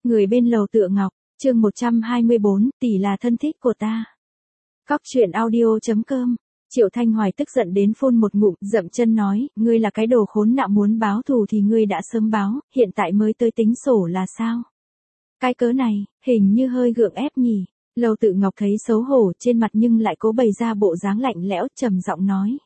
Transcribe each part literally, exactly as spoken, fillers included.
Người bên lầu tựa ngọc, chương một trăm hai mươi bốn, tỷ là thân thích của ta. Cóc truyện audio chấm com. Triệu Thanh Hoài tức giận đến phun một ngụm, dậm chân nói, ngươi là cái đồ khốn nạn, muốn báo thù thì ngươi đã sớm báo, hiện tại mới tới tính sổ là sao? Cái cớ này, hình như hơi gượng ép nhỉ. Lầu tự ngọc thấy xấu hổ trên mặt nhưng lại cố bày ra bộ dáng lạnh lẽo, trầm giọng nói.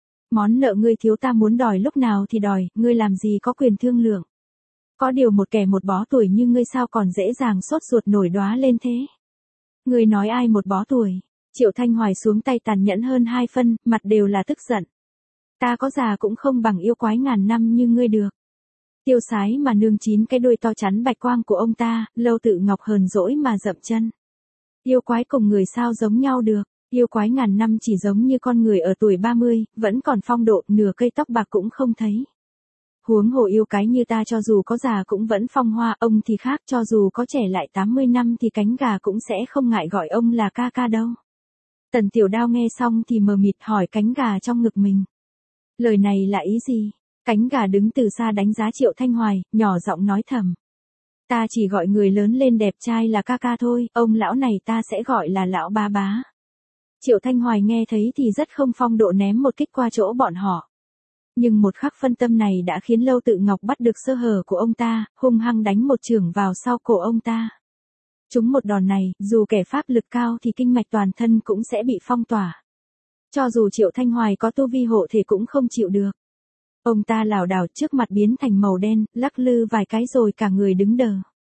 Món nợ ngươi thiếu ta muốn đòi lúc nào thì đòi, ngươi làm gì có quyền thương lượng. Có điều một kẻ một bó tuổi như ngươi sao còn dễ dàng sốt ruột nổi đóa lên thế? Ngươi nói ai một bó tuổi? Triệu Thanh Hoài xuống tay tàn nhẫn hơn hai phân, mặt đều là tức giận. Ta có già cũng không bằng yêu quái ngàn năm như ngươi được. Tiêu sái mà nương chín cái đuôi to chắn bạch quang của ông ta, Lâu tự ngọc hờn dỗi mà dậm chân. Yêu quái cùng người sao giống nhau được, yêu quái ngàn năm chỉ giống như con người ở tuổi ba mươi, vẫn còn phong độ, nửa cây tóc bạc cũng không thấy. Huống hồ yêu cái như ta cho dù có già cũng vẫn phong hoa, ông thì khác, cho dù có trẻ lại tám mươi năm thì cánh gà cũng sẽ không ngại gọi ông là ca ca đâu. Tần Tiểu Đao nghe xong thì mờ mịt hỏi cánh gà trong ngực mình. Lời này là ý gì? Cánh gà đứng từ xa đánh giá Triệu Thanh Hoài, nhỏ giọng nói thầm. Ta chỉ gọi người lớn lên đẹp trai là ca ca thôi, ông lão này ta sẽ gọi là lão bá bá. Triệu Thanh Hoài nghe thấy thì rất không phong độ ném một kích qua chỗ bọn họ. Nhưng một khắc phân tâm này đã khiến Lâu tự ngọc bắt được sơ hở của ông ta, hung hăng đánh một chưởng vào sau cổ ông ta. Trúng một đòn này, dù kẻ pháp lực cao thì kinh mạch toàn thân cũng sẽ bị phong tỏa. Cho dù Triệu Thanh Hoài có tu vi hộ thể cũng không chịu được. Ông ta lảo đảo trước mặt biến thành màu đen, lắc lư vài cái rồi cả người đứng đờ.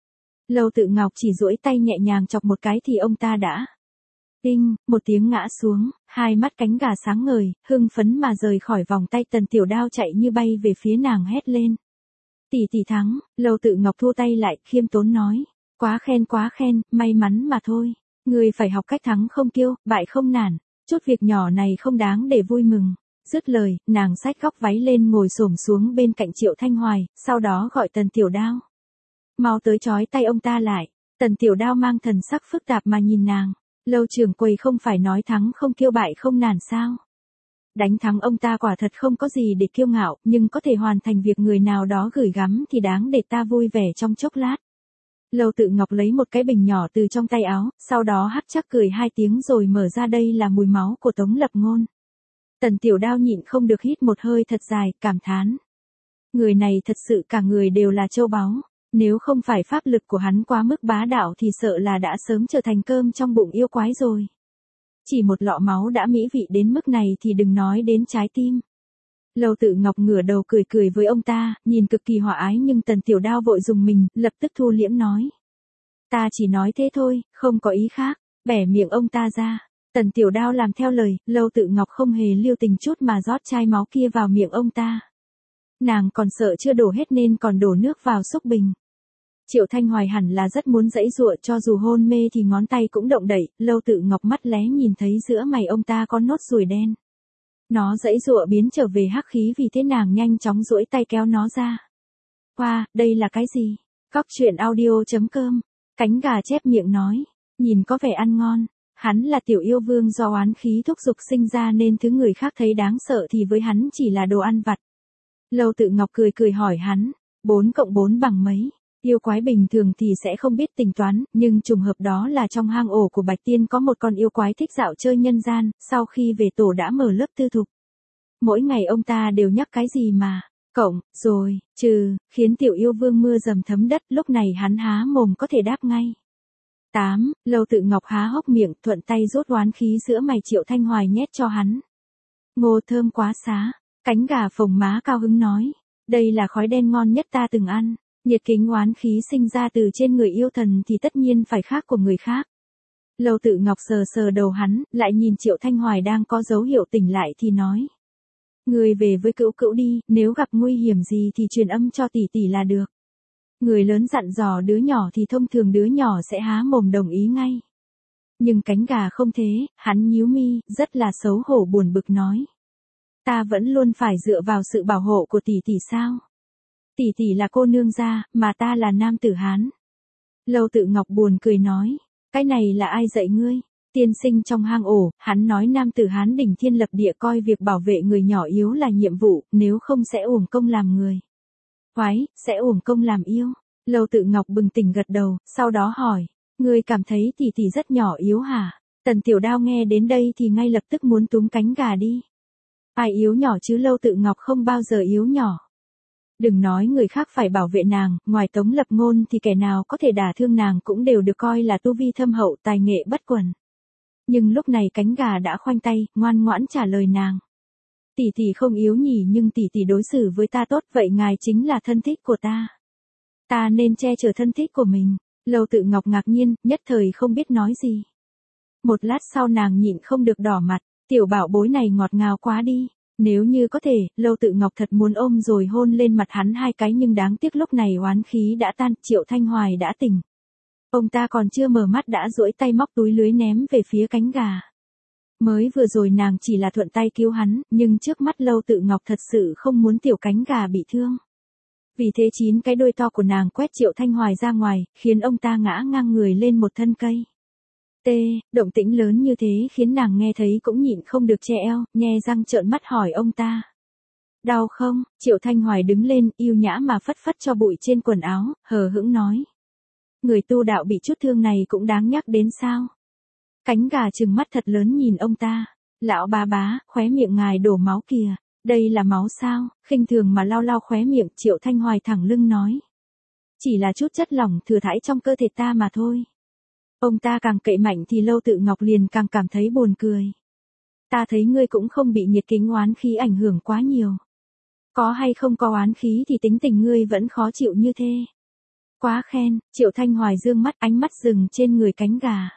Lâu tự ngọc chỉ duỗi tay nhẹ nhàng chọc một cái thì ông ta đã. Tinh, một tiếng ngã xuống, hai mắt cánh gà sáng ngời, hưng phấn mà rời khỏi vòng tay. Tần Tiểu Đao chạy như bay về phía nàng hét lên. Tỷ tỷ thắng, Lâu tự ngọc thu tay lại, khiêm tốn nói. Quá khen quá khen, may mắn mà thôi. Người phải học cách thắng không kiêu, bại không nản. Chút việc nhỏ này không đáng để vui mừng. Dứt lời, nàng xách góc váy lên ngồi xổm xuống bên cạnh Triệu Thanh Hoài, sau đó gọi Tần Tiểu Đao. Mau tới trói tay ông ta lại. Tần Tiểu Đao mang thần sắc phức tạp mà nhìn nàng. Lâu trưởng quầy không phải nói thắng không kiêu bại không nản sao? Đánh thắng ông ta quả thật không có gì để kiêu ngạo, nhưng có thể hoàn thành việc người nào đó gửi gắm thì đáng để ta vui vẻ trong chốc lát. Lâu tự ngọc lấy một cái bình nhỏ từ trong tay áo, sau đó hắc chắc cười hai tiếng rồi mở ra, đây là mùi máu của Tống Lập Ngôn. Tần Tiểu Đao nhịn không được hít một hơi thật dài, cảm thán. Người này thật sự cả người đều là châu báu, nếu không phải pháp lực của hắn quá mức bá đạo thì sợ là đã sớm trở thành cơm trong bụng yêu quái rồi. Chỉ một lọ máu đã mỹ vị đến mức này thì đừng nói đến trái tim. Lâu tự ngọc ngửa đầu cười cười với ông ta, nhìn cực kỳ hòa ái, nhưng Tần Tiểu Đao vội dùng mình, lập tức thu liễm nói. Ta chỉ nói thế thôi, không có ý khác, bẻ miệng ông ta ra. Tần Tiểu Đao làm theo lời, Lâu tự ngọc không hề lưu tình chút mà rót chai máu kia vào miệng ông ta. Nàng còn sợ chưa đổ hết nên còn đổ nước vào xúc bình. Triệu Thanh Hoài hẳn là rất muốn giãy giụa, cho dù hôn mê thì ngón tay cũng động đậy. Lâu tự ngọc mắt lé nhìn thấy giữa mày ông ta có nốt ruồi đen. Nó giãy giụa biến trở về hắc khí, vì thế nàng nhanh chóng duỗi tay kéo nó ra. Wow, đây là cái gì? Cóc truyện audio chấm com. Cánh gà chép miệng nói, nhìn có vẻ ăn ngon. Hắn là tiểu yêu vương do oán khí thúc dục sinh ra nên thứ người khác thấy đáng sợ thì với hắn chỉ là đồ ăn vặt. Lâu tự ngọc cười cười hỏi hắn, bốn cộng bốn bằng mấy? Yêu quái bình thường thì sẽ không biết tính toán, nhưng trùng hợp đó là trong hang ổ của Bạch Tiên có một con yêu quái thích dạo chơi nhân gian, sau khi về tổ đã mở lớp tư thục. Mỗi ngày ông ta đều nhắc cái gì mà, cộng, rồi, trừ, khiến tiểu yêu vương mưa dầm thấm đất, lúc này hắn há mồm có thể đáp ngay. tám. Lâu tự ngọc há hốc miệng, thuận tay rút oán khí giữa mày Triệu Thanh Hoài nhét cho hắn. Ngô thơm quá xá, cánh gà phồng má cao hứng nói, đây là khói đen ngon nhất ta từng ăn. Nhiệt kính oán khí sinh ra từ trên người yêu thần thì tất nhiên phải khác của người khác. Lâu tự ngọc sờ sờ đầu hắn, lại nhìn Triệu Thanh Hoài đang có dấu hiệu tỉnh lại thì nói. Người về với cữu cữu đi, nếu gặp nguy hiểm gì thì truyền âm cho tỷ tỷ là được. Người lớn dặn dò đứa nhỏ thì thông thường đứa nhỏ sẽ há mồm đồng ý ngay. Nhưng cánh gà không thế, hắn nhíu mi, rất là xấu hổ buồn bực nói. Ta vẫn luôn phải dựa vào sự bảo hộ của tỷ tỷ sao? Tỷ tỷ là cô nương gia, mà ta là nam tử Hán. Lâu tự ngọc buồn cười nói, cái này là ai dạy ngươi? Tiên sinh trong hang ổ, hắn nói nam tử Hán đỉnh thiên lập địa coi việc bảo vệ người nhỏ yếu là nhiệm vụ, nếu không sẽ uổng công làm người. Quái, sẽ uổng công làm yêu. Lâu Tự Ngọc bừng tỉnh gật đầu, sau đó hỏi, ngươi cảm thấy tỷ tỷ rất nhỏ yếu hả? Tần Tiểu Đao nghe đến đây thì ngay lập tức muốn túm cánh gà đi. Ai yếu nhỏ chứ, Lâu Tự Ngọc không bao giờ yếu nhỏ. Đừng nói người khác phải bảo vệ nàng, ngoài Tống Lập Ngôn thì kẻ nào có thể đả thương nàng cũng đều được coi là tu vi thâm hậu, tài nghệ bất quần. Nhưng lúc này cánh gà đã khoanh tay, ngoan ngoãn trả lời nàng. Tỷ tỷ không yếu nhỉ, nhưng tỷ tỷ đối xử với ta tốt, vậy ngài chính là thân thích của ta. Ta nên che chở thân thích của mình. Lâu Tự Ngọc ngạc nhiên, nhất thời không biết nói gì. Một lát sau nàng nhịn không được đỏ mặt, tiểu bảo bối này ngọt ngào quá đi. Nếu như có thể, Lâu Tự Ngọc thật muốn ôm rồi hôn lên mặt hắn hai cái, nhưng đáng tiếc lúc này oán khí đã tan, Triệu Thanh Hoài đã tỉnh. Ông ta còn chưa mở mắt đã duỗi tay móc túi lưới ném về phía cánh gà. Mới vừa rồi nàng chỉ là thuận tay cứu hắn, nhưng trước mắt Lâu Tự Ngọc thật sự không muốn tiểu cánh gà bị thương. Vì thế chín cái đuôi to của nàng quét Triệu Thanh Hoài ra ngoài, khiến ông ta ngã ngang người lên một thân cây. T, động tĩnh lớn như thế khiến nàng nghe thấy cũng nhịn không được che eo, nhe răng trợn mắt hỏi ông ta. Đau không? Triệu Thanh Hoài đứng lên, yêu nhã mà phất phất cho bụi trên quần áo, hờ hững nói. Người tu đạo bị chút thương này cũng đáng nhắc đến sao? Cánh gà trừng mắt thật lớn nhìn ông ta. Lão bá bá, khóe miệng ngài đổ máu kìa. Đây là máu sao? Khinh thường mà lau lau khóe miệng, Triệu Thanh Hoài thẳng lưng nói. Chỉ là chút chất lỏng thừa thãi trong cơ thể ta mà thôi. Ông ta càng cậy mạnh thì Lâu Tự Ngọc liền càng cảm thấy buồn cười. Ta thấy ngươi cũng không bị nhiệt kính oán khí ảnh hưởng quá nhiều. Có hay không có oán khí thì tính tình ngươi vẫn khó chịu như thế. Quá khen, Triệu Thanh Hoài dương mắt, ánh mắt dừng trên người cánh gà.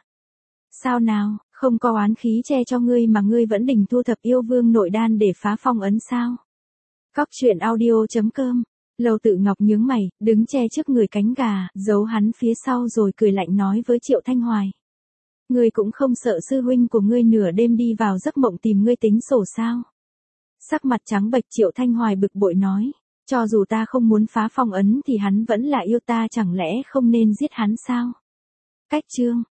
Sao nào, không có oán khí che cho ngươi mà ngươi vẫn định thu thập yêu vương nội đan để phá phong ấn sao? Cóc truyện audio chấm com. Lâu Tự Ngọc nhướng mày, đứng che trước người cánh gà, giấu hắn phía sau rồi cười lạnh nói với Triệu Thanh Hoài. Ngươi cũng không sợ sư huynh của ngươi nửa đêm đi vào giấc mộng tìm ngươi tính sổ sao? Sắc mặt trắng bệch, Triệu Thanh Hoài bực bội nói. Cho dù ta không muốn phá phong ấn thì hắn vẫn là yêu ta, chẳng lẽ không nên giết hắn sao? Cách chương.